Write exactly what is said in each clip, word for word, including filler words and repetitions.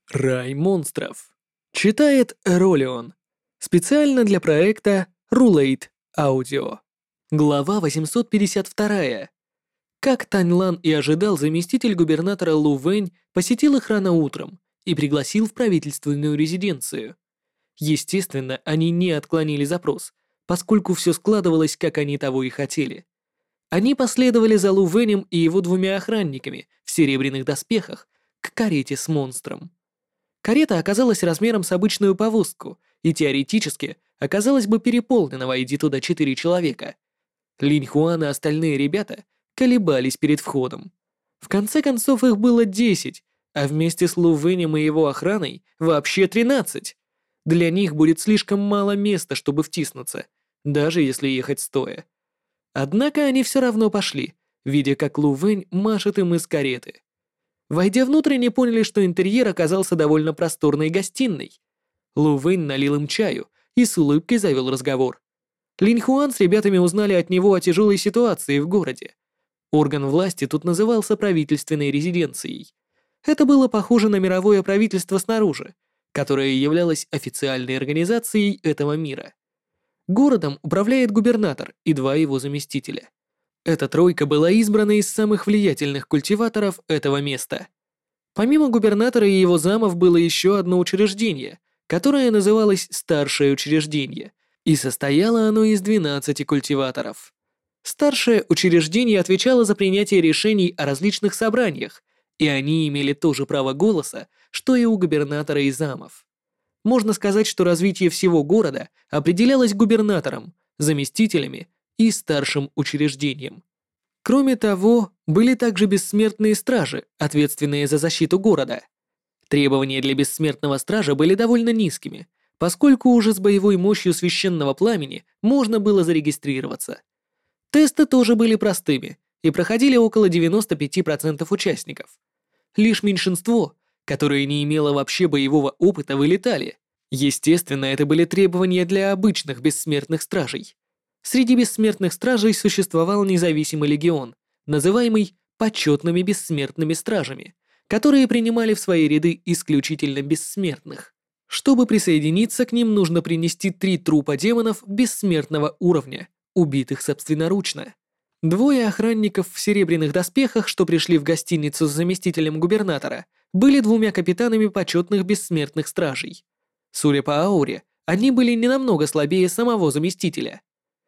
Рай монстров. Читает Ролион. Специально для проекта Rulate Audio. Глава восемьсот пятьдесят два. Как Таньлан и ожидал, заместитель губернатора Лу Вэнь посетил их рано утром и пригласил в правительственную резиденцию. Естественно, они не отклонили запрос, поскольку все складывалось, как они того и хотели. Они последовали за Лу Вэнем и его двумя охранниками в серебряных доспехах к карете с монстром. Карета оказалась размером с обычную повозку и теоретически оказалась бы переполнена, войди туда четыре человека. Линь Хуан и остальные ребята колебались перед входом. В конце концов их было десять, а вместе с Лу Вэнем и его охраной вообще тринадцать. Для них будет слишком мало места, чтобы втиснуться, даже если ехать стоя. Однако они все равно пошли, видя, как Лу Вэнь машет им из кареты. Войдя внутрь, они поняли, что интерьер оказался довольно просторной гостиной. Лу Вэнь налил им чаю и с улыбкой завел разговор. Линь Хуан с ребятами узнали от него о тяжелой ситуации в городе. Орган власти тут назывался правительственной резиденцией. Это было похоже на мировое правительство снаружи, которое являлось официальной организацией этого мира. Городом управляет губернатор и два его заместителя. Эта тройка была избрана из самых влиятельных культиваторов этого места. Помимо губернатора и его замов было еще одно учреждение, которое называлось «Старшее учреждение», и состояло оно из двенадцати культиваторов. Старшее учреждение отвечало за принятие решений о различных собраниях, и они имели то же право голоса, что и у губернатора и замов. Можно сказать, что развитие всего города определялось губернатором, заместителями и старшим учреждением. Кроме того, были также бессмертные стражи, ответственные за защиту города. Требования для бессмертного стража были довольно низкими, поскольку уже с боевой мощью священного пламени можно было зарегистрироваться. Тесты тоже были простыми и проходили около девяноста пяти процентов участников. Лишь меньшинство, которое не имело вообще боевого опыта, вылетали. Естественно, это были требования для обычных бессмертных стражей. Среди бессмертных стражей существовал независимый легион, называемый почетными бессмертными стражами, которые принимали в свои ряды исключительно бессмертных. Чтобы присоединиться к ним, нужно принести три трупа демонов бессмертного уровня, убитых собственноручно. Двое охранников в серебряных доспехах, что пришли в гостиницу с заместителем губернатора, были двумя капитанами почетных бессмертных стражей. Судя по ауре, они были не намного слабее самого заместителя.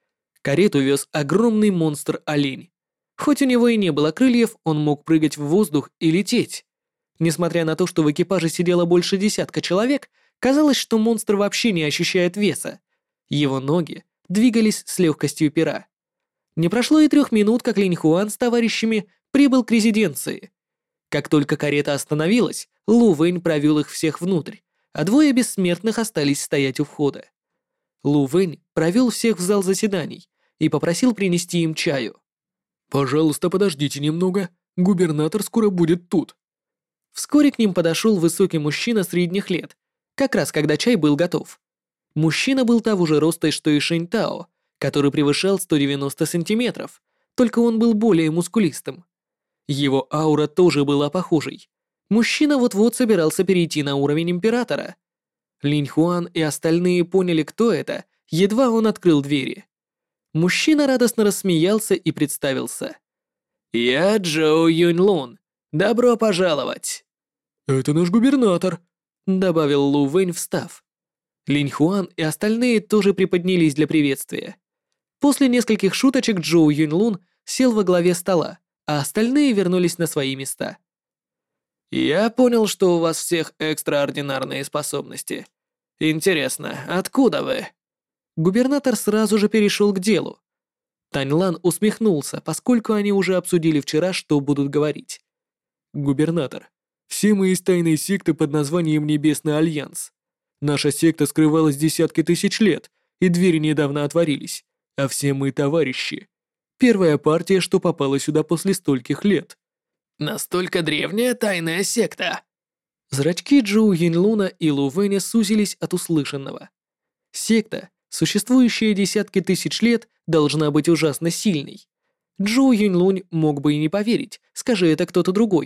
Карету вез огромный монстр-олень. Хоть у него и не было крыльев, он мог прыгать в воздух и лететь. Несмотря на то, что в экипаже сидело больше десятка человек, казалось, что монстр вообще не ощущает веса. Его ноги двигались с легкостью пера. Не прошло и трех минут, как Линь Хуан с товарищами прибыл к резиденции. Как только карета остановилась, Лу Вэнь провел их всех внутрь, а двое бессмертных остались стоять у входа. Лу Вэнь провел всех в зал заседаний и попросил принести им чаю. «Пожалуйста, подождите немного, губернатор скоро будет тут». Вскоре к ним подошел высокий мужчина средних лет, как раз когда чай был готов. Мужчина был того же роста, что и Шэнь Тао, который превышал сто девяносто сантиметров, только он был более мускулистым. Его аура тоже была похожей. Мужчина вот-вот собирался перейти на уровень императора. Линь Хуан и остальные поняли, кто это, едва он открыл двери. Мужчина радостно рассмеялся и представился. «Я Джоу Юньлун. Добро пожаловать!» «Это наш губернатор», — добавил Лу Вэнь, встав. Линь Хуан и остальные тоже приподнялись для приветствия. После нескольких шуточек Джоу Юньлун сел во главе стола, а остальные вернулись на свои места. «Я понял, что у вас всех экстраординарные способности. Интересно, откуда вы?» Губернатор сразу же перешел к делу. Таньлан усмехнулся, поскольку они уже обсудили вчера, что будут говорить. «Губернатор, все мы из тайной секты под названием Небесный Альянс. Наша секта скрывалась десятки тысяч лет, и двери недавно отворились, а все мы товарищи. Первая партия, что попала сюда после стольких лет». «Настолько древняя тайная секта?» Зрачки Джоу Юньлуна и Лу Вэня сузились от услышанного. Секта, существующая десятки тысяч лет, должна быть ужасно сильной. Джоу Юньлунь мог бы и не поверить, скажи это кто-то другой,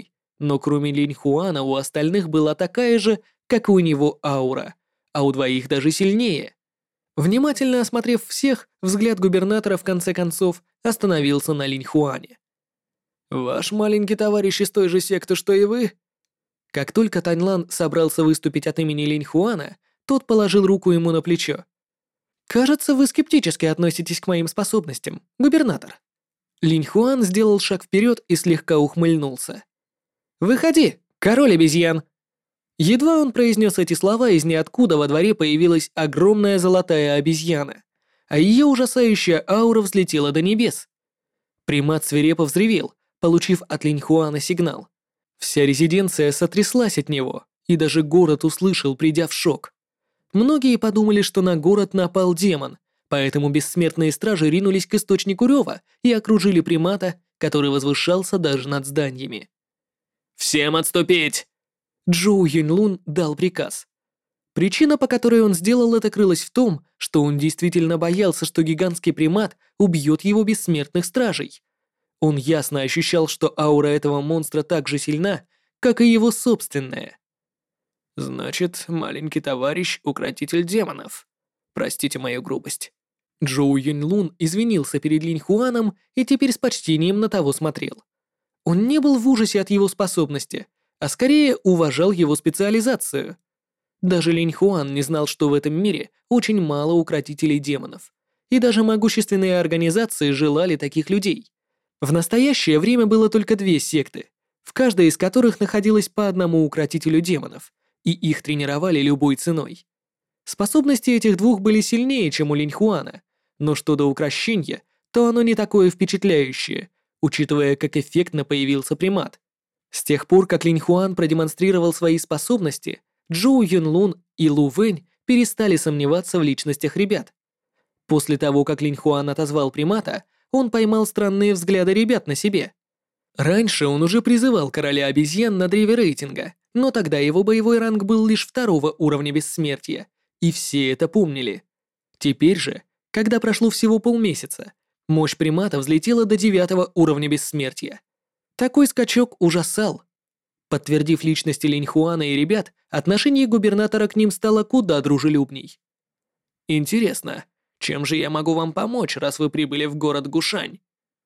Но кроме Линь Хуана у остальных была такая же, как и у него аура, а у двоих даже сильнее. Внимательно осмотрев всех, взгляд губернатора в конце концов остановился на Линь Хуане. «Ваш маленький товарищ из той же секты, что и вы?» Как только Таньлан собрался выступить от имени Линь Хуана, тот положил руку ему на плечо. «Кажется, вы скептически относитесь к моим способностям, губернатор». Линь Хуан сделал шаг вперед и слегка ухмыльнулся. «Выходи, король обезьян!» Едва он произнес эти слова, из ниоткуда во дворе появилась огромная золотая обезьяна, а ее ужасающая аура взлетела до небес. Примат свирепо взревел, получив от Линь Хуана сигнал. Вся резиденция сотряслась от него, и даже город услышал, придя в шок. Многие подумали, что на город напал демон, поэтому бессмертные стражи ринулись к источнику рева и окружили примата, который возвышался даже над зданиями. «Всем отступить!» Джоу Юньлун дал приказ. Причина, по которой он сделал это, крылась в том, что он действительно боялся, что гигантский примат убьет его бессмертных стражей. Он ясно ощущал, что аура этого монстра так же сильна, как и его собственная. «Значит, маленький товарищ — укротитель демонов. Простите мою грубость». Джоу Юньлун извинился перед Линь Хуаном и теперь с почтением на того смотрел. Он не был в ужасе от его способности, а скорее уважал его специализацию. Даже Линь Хуан не знал, что в этом мире очень мало укротителей демонов, и даже могущественные организации желали таких людей. В настоящее время было только две секты, в каждой из которых находилось по одному укротителю демонов, и их тренировали любой ценой. Способности этих двух были сильнее, чем у Линь Хуана, но что до укрощения, то оно не такое впечатляющее, учитывая, как эффектно появился примат. С тех пор, как Линь Хуан продемонстрировал свои способности, Джоу Юнлун и Лу Вэнь перестали сомневаться в личностях ребят. После того, как Линь Хуан отозвал примата, он поймал странные взгляды ребят на себе. Раньше он уже призывал короля обезьян на древе рейтинга, но тогда его боевой ранг был лишь второго уровня бессмертия, и все это помнили. Теперь же, когда прошло всего полмесяца, мощь примата взлетела до девятого уровня бессмертия. Такой скачок ужасал. Подтвердив личности Линь Хуана и ребят, отношение губернатора к ним стало куда дружелюбней. «Интересно, чем же я могу вам помочь, раз вы прибыли в город Гушань?»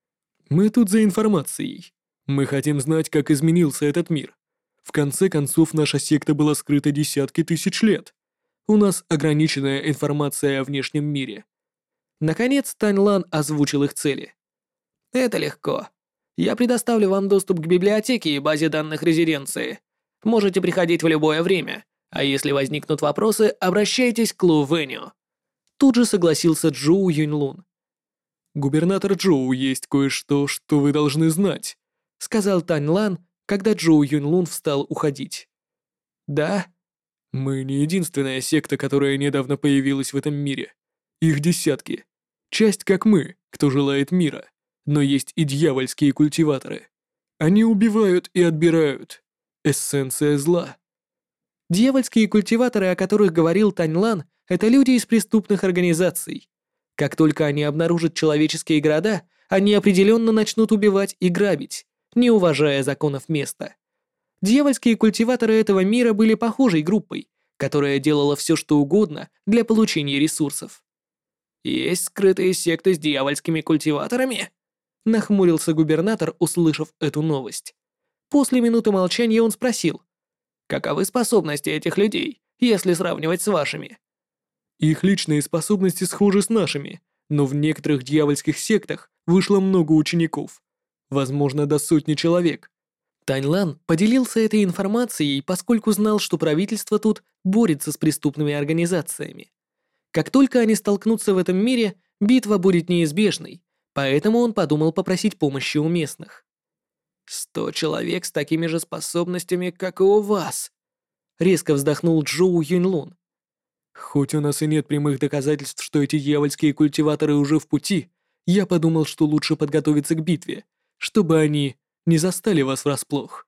«Мы тут за информацией. Мы хотим знать, как изменился этот мир. В конце концов, наша секта была скрыта десятки тысяч лет. У нас ограниченная информация о внешнем мире». Наконец Таньлан озвучил их цели. «Это легко. Я предоставлю вам доступ к библиотеке и базе данных резиденции. Можете приходить в любое время, а если возникнут вопросы, обращайтесь к Лу Вэню». Тут же согласился Джоу Юньлун. «Губернатор Джоу, есть кое-что, что вы должны знать», сказал Таньлан, когда Джоу Юньлун встал уходить. «Да?» «Мы не единственная секта, которая недавно появилась в этом мире. Их десятки. Часть как мы, кто желает мира. Но есть и дьявольские культиваторы. Они убивают и отбирают. Эссенция зла». Дьявольские культиваторы, о которых говорил Таньлан, это люди из преступных организаций. Как только они обнаружат человеческие города, они определенно начнут убивать и грабить, не уважая законов места. Дьявольские культиваторы этого мира были похожей группой, которая делала все, что угодно для получения ресурсов. «Есть скрытые секты с дьявольскими культиваторами?» Нахмурился губернатор, услышав эту новость. После минуты молчания он спросил: «Каковы способности этих людей, если сравнивать с вашими?» «Их личные способности схожи с нашими, но в некоторых дьявольских сектах вышло много учеников. Возможно, до сотни человек». Таньлан поделился этой информацией, поскольку знал, что правительство тут борется с преступными организациями. Как только они столкнутся в этом мире, битва будет неизбежной, поэтому он подумал попросить помощи у местных. «Сто человек с такими же способностями, как и у вас», — резко вздохнул Джоу Юньлун. «Хоть у нас и нет прямых доказательств, что эти дьявольские культиваторы уже в пути, я подумал, что лучше подготовиться к битве, чтобы они не застали вас врасплох».